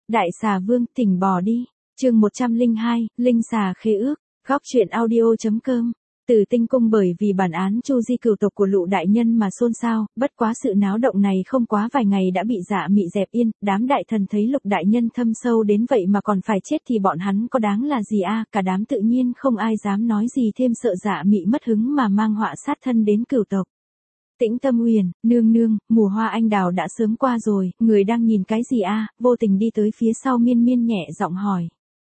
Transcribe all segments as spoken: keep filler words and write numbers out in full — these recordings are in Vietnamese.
Đại xà vương, tỉnh bò đi. Chương một trăm lẻ hai, Linh xà khế ước. Góc truyện audio.com. Từ Tinh Cung bởi vì bản án Chu Di cửu tộc của Lục đại nhân mà xôn xao, bất quá sự náo động này không quá vài ngày đã bị Dạ Mị dẹp yên, đám đại thần thấy Lục đại nhân thâm sâu đến vậy mà còn phải chết thì bọn hắn có đáng là gì a? À? Cả đám tự nhiên không ai dám nói gì thêm, sợ Dạ Mị mất hứng mà mang họa sát thân đến cửu tộc. Tĩnh Tâm Huyền, nương nương, mùa hoa anh đào đã sớm qua rồi, người đang nhìn cái gì a? À? Vô Tình đi tới phía sau Miên Miên nhẹ giọng hỏi.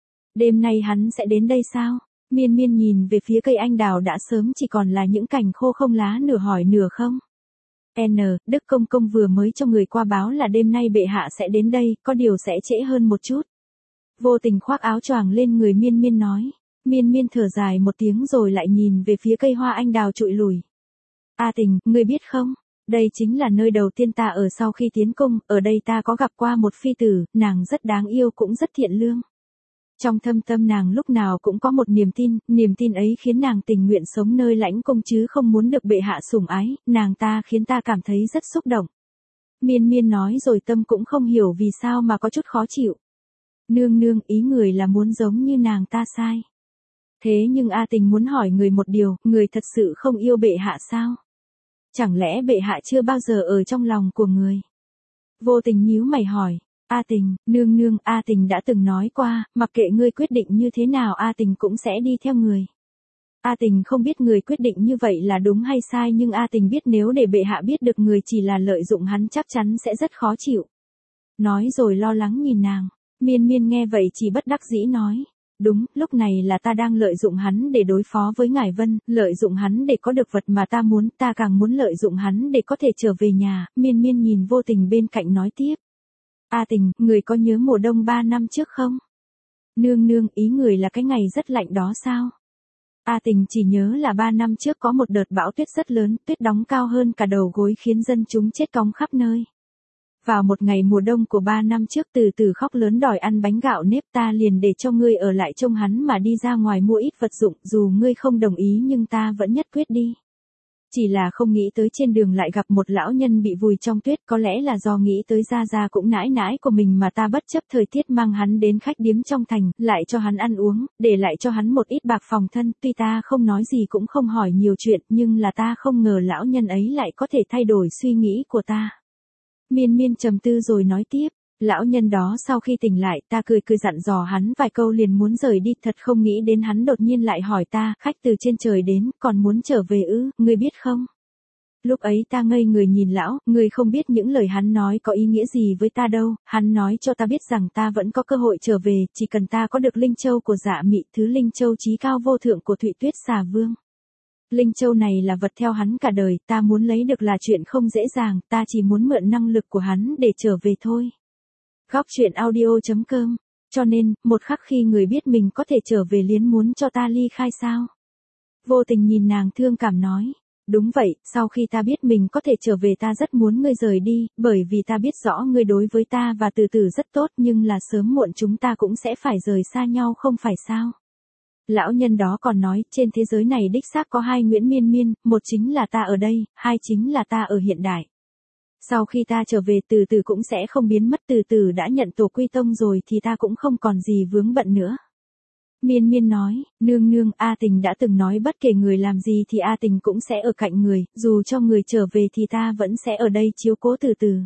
Đêm nay hắn sẽ đến đây sao? Miên Miên nhìn về phía cây anh đào đã sớm chỉ còn là những cành khô không lá, nửa hỏi nửa không. N, Đức Công Công vừa mới cho người qua báo là đêm nay bệ hạ sẽ đến đây, có điều sẽ trễ hơn một chút. Vô Tình khoác áo choàng lên người Miên Miên nói. Miên Miên thở dài một tiếng rồi lại nhìn về phía cây hoa anh đào trụi lùi. A Tình, ngươi biết không? Đây chính là nơi đầu tiên ta ở sau khi tiến cung, ở đây ta có gặp qua một phi tử, nàng rất đáng yêu cũng rất thiện lương. Trong thâm tâm nàng lúc nào cũng có một niềm tin, niềm tin ấy khiến nàng tình nguyện sống nơi lãnh cung chứ không muốn được bệ hạ sủng ái, nàng ta khiến ta cảm thấy rất xúc động. Miên Miên nói rồi tâm cũng không hiểu vì sao mà có chút khó chịu. Nương nương, ý người là muốn giống như nàng ta sai. Thế nhưng A Tình muốn hỏi người một điều, người thật sự không yêu bệ hạ sao? Chẳng lẽ bệ hạ chưa bao giờ ở trong lòng của người? Vô Tình nhíu mày hỏi. A Tình, nương nương, A Tình đã từng nói qua, mặc kệ ngươi quyết định như thế nào A Tình cũng sẽ đi theo người. A Tình không biết người quyết định như vậy là đúng hay sai, nhưng A Tình biết nếu để bệ hạ biết được người chỉ là lợi dụng hắn chắc chắn sẽ rất khó chịu. Nói rồi lo lắng nhìn nàng. Miên Miên nghe vậy chỉ bất đắc dĩ nói. Đúng, lúc này là ta đang lợi dụng hắn để đối phó với Ngải Vân, lợi dụng hắn để có được vật mà ta muốn, ta càng muốn lợi dụng hắn để có thể trở về nhà. Miên Miên nhìn Vô Tình bên cạnh nói tiếp. A Tình, người có nhớ mùa đông ba năm trước không? Nương nương, ý người là cái ngày rất lạnh đó sao? A Tình chỉ nhớ là ba năm trước có một đợt bão tuyết rất lớn, tuyết đóng cao hơn cả đầu gối khiến dân chúng chết cóng khắp nơi. Vào một ngày mùa đông của ba năm trước Từ Từ khóc lớn đòi ăn bánh gạo nếp, ta liền để cho ngươi ở lại trông hắn mà đi ra ngoài mua ít vật dụng, dù ngươi không đồng ý nhưng ta vẫn nhất quyết đi. Chỉ là không nghĩ tới trên đường lại gặp một lão nhân bị vùi trong tuyết, có lẽ là do nghĩ tới Gia Gia cũng nãi nãi của mình mà ta bất chấp thời tiết mang hắn đến khách điếm trong thành, lại cho hắn ăn uống, để lại cho hắn một ít bạc phòng thân, tuy ta không nói gì cũng không hỏi nhiều chuyện, nhưng là ta không ngờ lão nhân ấy lại có thể thay đổi suy nghĩ của ta. Miên Miên trầm tư rồi nói tiếp. Lão nhân đó sau khi tỉnh lại, ta cười cười dặn dò hắn vài câu liền muốn rời đi, thật không nghĩ đến hắn đột nhiên lại hỏi ta, khách từ trên trời đến, còn muốn trở về ư, ngươi biết không? Lúc ấy ta ngây người nhìn lão, ngươi không biết những lời hắn nói có ý nghĩa gì với ta đâu, hắn nói cho ta biết rằng ta vẫn có cơ hội trở về, chỉ cần ta có được Linh Châu của Dạ Mị, thứ Linh Châu chí cao vô thượng của Thụy Tuyết Xà Vương. Linh Châu này là vật theo hắn cả đời, ta muốn lấy được là chuyện không dễ dàng, ta chỉ muốn mượn năng lực của hắn để trở về thôi. Góc truyện audio.com. Cho nên, một khắc khi người biết mình có thể trở về liền muốn cho ta ly khai sao? Vô Tình nhìn nàng thương cảm nói. Đúng vậy, sau khi ta biết mình có thể trở về ta rất muốn ngươi rời đi, bởi vì ta biết rõ ngươi đối với ta và Từ Từ rất tốt, nhưng là sớm muộn chúng ta cũng sẽ phải rời xa nhau không phải sao? Lão nhân đó còn nói, trên thế giới này đích xác có hai Nguyễn Miên Miên, một chính là ta ở đây, hai chính là ta ở hiện đại. Sau khi ta trở về Từ Từ cũng sẽ không biến mất, Từ Từ đã nhận tổ quy tông rồi thì ta cũng không còn gì vướng bận nữa. Miên Miên nói, nương nương, A Tình đã từng nói bất kể người làm gì thì A Tình cũng sẽ ở cạnh người, dù cho người trở về thì ta vẫn sẽ ở đây chiếu cố Từ Từ.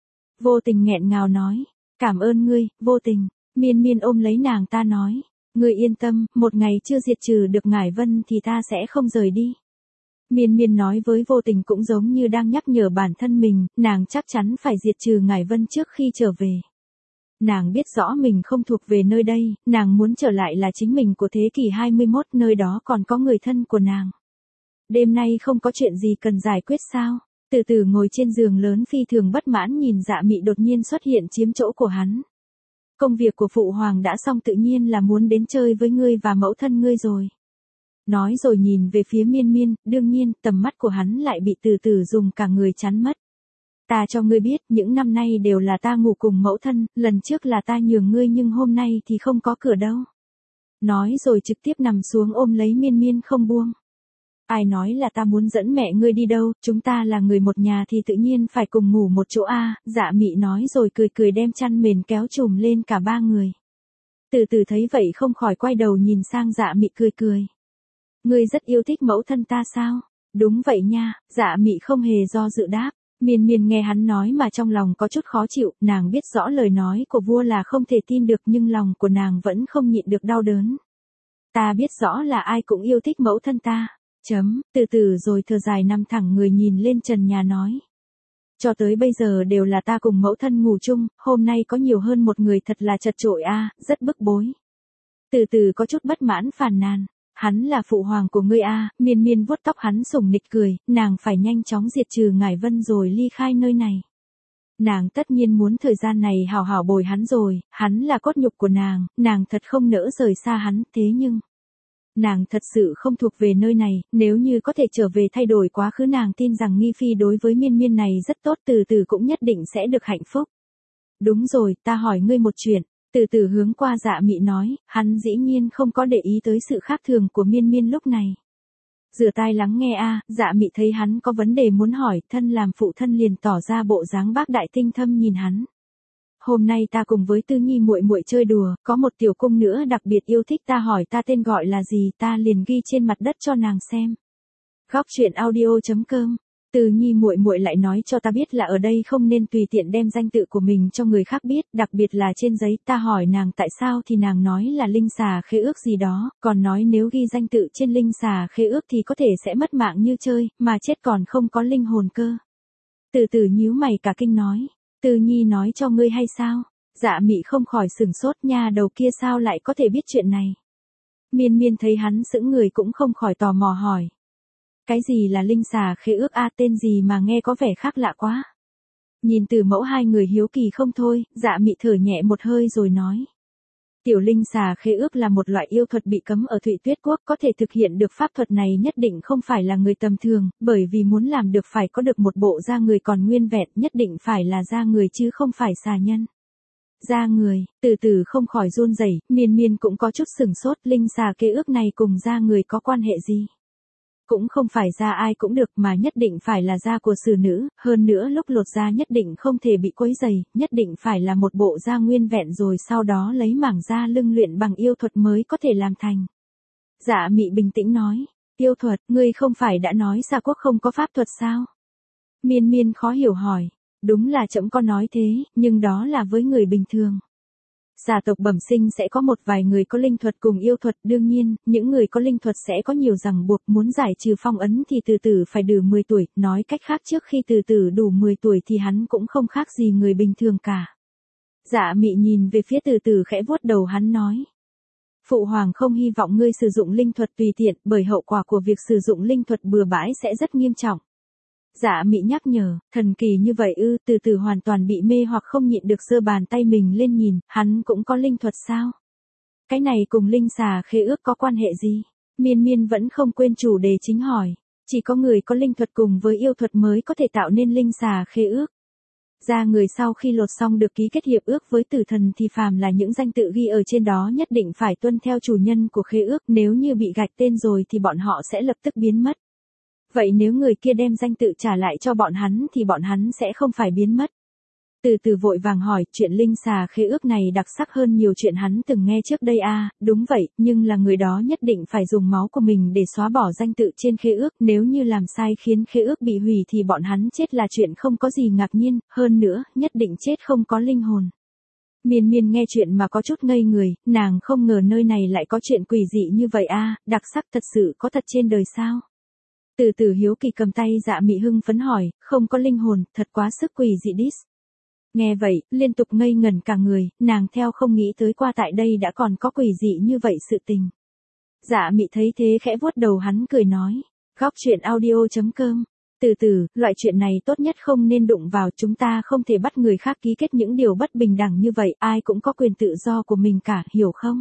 Vô Tình nghẹn ngào nói, cảm ơn ngươi, Vô Tình. Miên Miên ôm lấy nàng ta nói, ngươi yên tâm, một ngày chưa diệt trừ được Ngải Vân thì ta sẽ không rời đi. Miên Miên nói với Vô Tình cũng giống như đang nhắc nhở bản thân mình, nàng chắc chắn phải diệt trừ Ngải Vân trước khi trở về. Nàng biết rõ mình không thuộc về nơi đây, nàng muốn trở lại là chính mình của thế kỷ hai mươi mốt, nơi đó còn có người thân của nàng. Đêm nay không có chuyện gì cần giải quyết sao? Từ Từ ngồi trên giường lớn phi thường bất mãn nhìn Dạ Mị đột nhiên xuất hiện chiếm chỗ của hắn. Công việc của phụ hoàng đã xong, tự nhiên là muốn đến chơi với ngươi và mẫu thân ngươi rồi. Nói rồi nhìn về phía Miên Miên, đương nhiên, tầm mắt của hắn lại bị Từ Từ dùng cả người chắn mất. Ta cho ngươi biết, những năm nay đều là ta ngủ cùng mẫu thân, lần trước là ta nhường ngươi nhưng hôm nay thì không có cửa đâu. Nói rồi trực tiếp nằm xuống ôm lấy Miên Miên không buông. Ai nói là ta muốn dẫn mẹ ngươi đi đâu, chúng ta là người một nhà thì tự nhiên phải cùng ngủ một chỗ a. Dạ Mị nói rồi cười cười đem chăn mền kéo trùm lên cả ba người. Từ từ thấy vậy không khỏi quay đầu nhìn sang Dạ Mị cười cười. Ngươi rất yêu thích mẫu thân ta sao? Đúng vậy nha, Dạ Mị không hề do dự đáp. Miên Miên nghe hắn nói mà trong lòng có chút khó chịu, nàng biết rõ lời nói của vua là không thể tin được nhưng lòng của nàng vẫn không nhịn được đau đớn. Ta biết rõ là ai cũng yêu thích mẫu thân ta. Chấm, từ từ rồi thở dài nằm thẳng người nhìn lên trần nhà nói. Cho tới bây giờ đều là ta cùng mẫu thân ngủ chung, hôm nay có nhiều hơn một người thật là chật chội a, rất bức bối. Từ từ có chút bất mãn phàn nàn. Hắn là phụ hoàng của ngươi a. Miên Miên vuốt tóc hắn sủng nịch cười, nàng phải nhanh chóng diệt trừ Ngải Vân rồi ly khai nơi này. Nàng tất nhiên muốn thời gian này hào hào bồi hắn rồi, hắn là cốt nhục của nàng, nàng thật không nỡ rời xa hắn, thế nhưng nàng thật sự không thuộc về nơi này, nếu như có thể trở về thay đổi quá khứ nàng tin rằng Nghi Phi đối với Miên Miên này rất tốt, từ từ cũng nhất định sẽ được hạnh phúc. Đúng rồi, ta hỏi ngươi một chuyện. Từ từ hướng qua Dạ Mị nói, hắn dĩ nhiên không có để ý tới sự khác thường của Miên Miên lúc này. Rửa tai lắng nghe a. Dạ Mị thấy hắn có vấn đề muốn hỏi, thân làm phụ thân liền tỏ ra bộ dáng bác đại tinh thâm nhìn hắn. Hôm nay ta cùng với Tư Nhi muội muội chơi đùa, có một tiểu cung nữa đặc biệt yêu thích ta hỏi ta tên gọi là gì, ta liền ghi trên mặt đất cho nàng xem. Góc truyện audio chấm com. Từ Nhi muội muội lại nói cho ta biết là ở đây không nên tùy tiện đem danh tự của mình cho người khác biết, đặc biệt là trên giấy. Ta hỏi nàng tại sao thì nàng nói là linh xà khế ước gì đó, còn nói nếu ghi danh tự trên linh xà khế ước thì có thể sẽ mất mạng như chơi, mà chết còn không có linh hồn cơ. Từ từ nhíu mày cả kinh nói, Từ Nhi nói cho ngươi hay sao? Dạ Mị không khỏi sửng sốt, nha đầu kia sao lại có thể biết chuyện này. Miên Miên thấy hắn sững người cũng không khỏi tò mò hỏi. Cái gì là linh xà khế ước a, tên gì mà nghe có vẻ khác lạ quá. Nhìn Từ Mẫu hai người hiếu kỳ không thôi, Dạ Mị thở nhẹ một hơi rồi nói. Tiểu linh xà khế ước là một loại yêu thuật bị cấm ở Thụy Tuyết Quốc, có thể thực hiện được pháp thuật này nhất định không phải là người tầm thường, bởi vì muốn làm được phải có được một bộ da người còn nguyên vẹn, nhất định phải là da người chứ không phải xà nhân. Da người, từ từ không khỏi run rẩy. Miên Miên cũng có chút sửng sốt, linh xà khế ước này cùng da người có quan hệ gì? Cũng không phải da ai cũng được mà nhất định phải là da của xử nữ, hơn nữa lúc lột da nhất định không thể bị quấy dày, nhất định phải là một bộ da nguyên vẹn rồi sau đó lấy mảng da lưng luyện bằng yêu thuật mới có thể làm thành. Dạ Mị bình tĩnh nói, yêu thuật, ngươi không phải đã nói Xà Quốc không có pháp thuật sao? Miên Miên khó hiểu hỏi, đúng là trẫm có nói thế, nhưng đó là với người bình thường. Xà tộc bẩm sinh sẽ có một vài người có linh thuật cùng yêu thuật, đương nhiên, những người có linh thuật sẽ có nhiều ràng buộc, muốn giải trừ phong ấn thì từ từ phải đủ mười tuổi, nói cách khác trước khi từ từ đủ mười tuổi thì hắn cũng không khác gì người bình thường cả. Dạ Mị nhìn về phía từ từ khẽ vuốt đầu hắn nói. Phụ hoàng không hy vọng ngươi sử dụng linh thuật tùy tiện, bởi hậu quả của việc sử dụng linh thuật bừa bãi sẽ rất nghiêm trọng. Dạ Mị nhắc nhở, thần kỳ như vậy ư, từ từ hoàn toàn bị mê hoặc không nhịn được giơ bàn tay mình lên nhìn, hắn cũng có linh thuật sao? Cái này cùng linh xà khế ước có quan hệ gì? Miên Miên vẫn không quên chủ đề chính hỏi, chỉ có người có linh thuật cùng với yêu thuật mới có thể tạo nên linh xà khế ước. Da người sau khi lột xong được ký kết hiệp ước với tử thần thì phàm là những danh tự ghi ở trên đó nhất định phải tuân theo chủ nhân của khế ước, nếu như bị gạch tên rồi thì bọn họ sẽ lập tức biến mất. Vậy nếu người kia đem danh tự trả lại cho bọn hắn thì bọn hắn sẽ không phải biến mất. Từ từ vội vàng hỏi, chuyện linh xà khế ước này đặc sắc hơn nhiều chuyện hắn từng nghe trước đây a. À, đúng vậy, nhưng là người đó nhất định phải dùng máu của mình để xóa bỏ danh tự trên khế ước, nếu như làm sai khiến khế ước bị hủy thì bọn hắn chết là chuyện không có gì ngạc nhiên, hơn nữa, nhất định chết không có linh hồn. Miên Miên nghe chuyện mà có chút ngây người, nàng không ngờ nơi này lại có chuyện quỷ dị như vậy a, à, đặc sắc thật sự có thật trên đời sao? Từ từ hiếu kỳ cầm tay Dạ Mị hưng phấn hỏi, không có linh hồn, thật quá sức quỷ dị đít. Nghe vậy, liên tục ngây ngẩn cả người, nàng theo không nghĩ tới qua tại đây đã còn có quỷ dị như vậy sự tình. Dạ Mị thấy thế khẽ vuốt đầu hắn cười nói, góc truyện audio chấm com. Từ từ, loại chuyện này tốt nhất không nên đụng vào, chúng ta không thể bắt người khác ký kết những điều bất bình đẳng như vậy, ai cũng có quyền tự do của mình cả, hiểu không?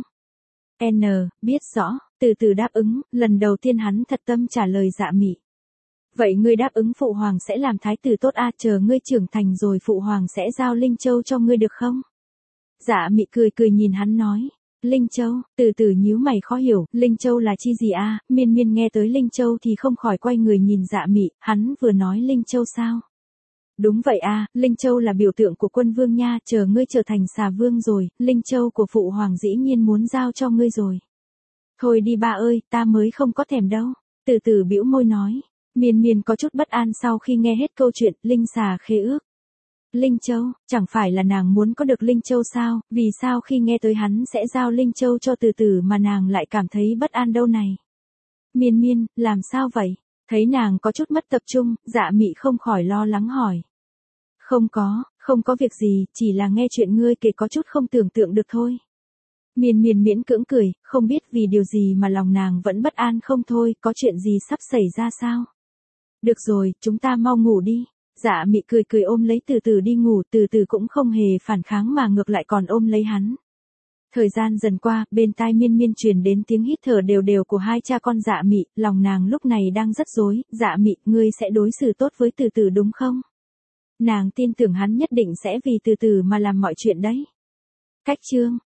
N, biết rõ, từ từ đáp ứng, lần đầu tiên hắn thật tâm trả lời Dạ Mị. Vậy ngươi đáp ứng phụ hoàng sẽ làm thái tử tốt a, à, chờ ngươi trưởng thành rồi phụ hoàng sẽ giao linh châu cho ngươi được không? Dạ Mị cười cười nhìn hắn nói, Linh Châu, từ từ nhíu mày khó hiểu, Linh Châu là chi gì a? Miên Miên nghe tới Linh Châu thì không khỏi quay người nhìn Dạ Mị, hắn vừa nói Linh Châu sao? Đúng vậy a, Linh Châu là biểu tượng của quân vương nha, chờ ngươi trở thành xà vương rồi, Linh Châu của phụ hoàng dĩ nhiên muốn giao cho ngươi rồi. Thôi đi ba ơi, ta mới không có thèm đâu. Từ từ bĩu môi nói. Miên Miên có chút bất an sau khi nghe hết câu chuyện, Linh xà khế ước. Linh Châu, chẳng phải là nàng muốn có được Linh Châu sao, vì sao khi nghe tới hắn sẽ giao Linh Châu cho từ từ mà nàng lại cảm thấy bất an đâu này. Miên Miên, làm sao vậy? Thấy nàng có chút mất tập trung, Dạ Mị không khỏi lo lắng hỏi. Không có, không có việc gì, chỉ là nghe chuyện ngươi kể có chút không tưởng tượng được thôi. Miên Miên miễn cưỡng cười, không biết vì điều gì mà lòng nàng vẫn bất an không thôi, có chuyện gì sắp xảy ra sao? Được rồi, chúng ta mau ngủ đi. Dạ Mị cười cười ôm lấy từ từ đi ngủ, từ từ cũng không hề phản kháng mà ngược lại còn ôm lấy hắn. Thời gian dần qua, bên tai Miên Miên truyền đến tiếng hít thở đều đều của hai cha con Dạ Mị, lòng nàng lúc này đang rất rối. Dạ Mị, ngươi sẽ đối xử tốt với từ từ đúng không? Nàng tin tưởng hắn nhất định sẽ vì từ từ mà làm mọi chuyện đấy. Cách chương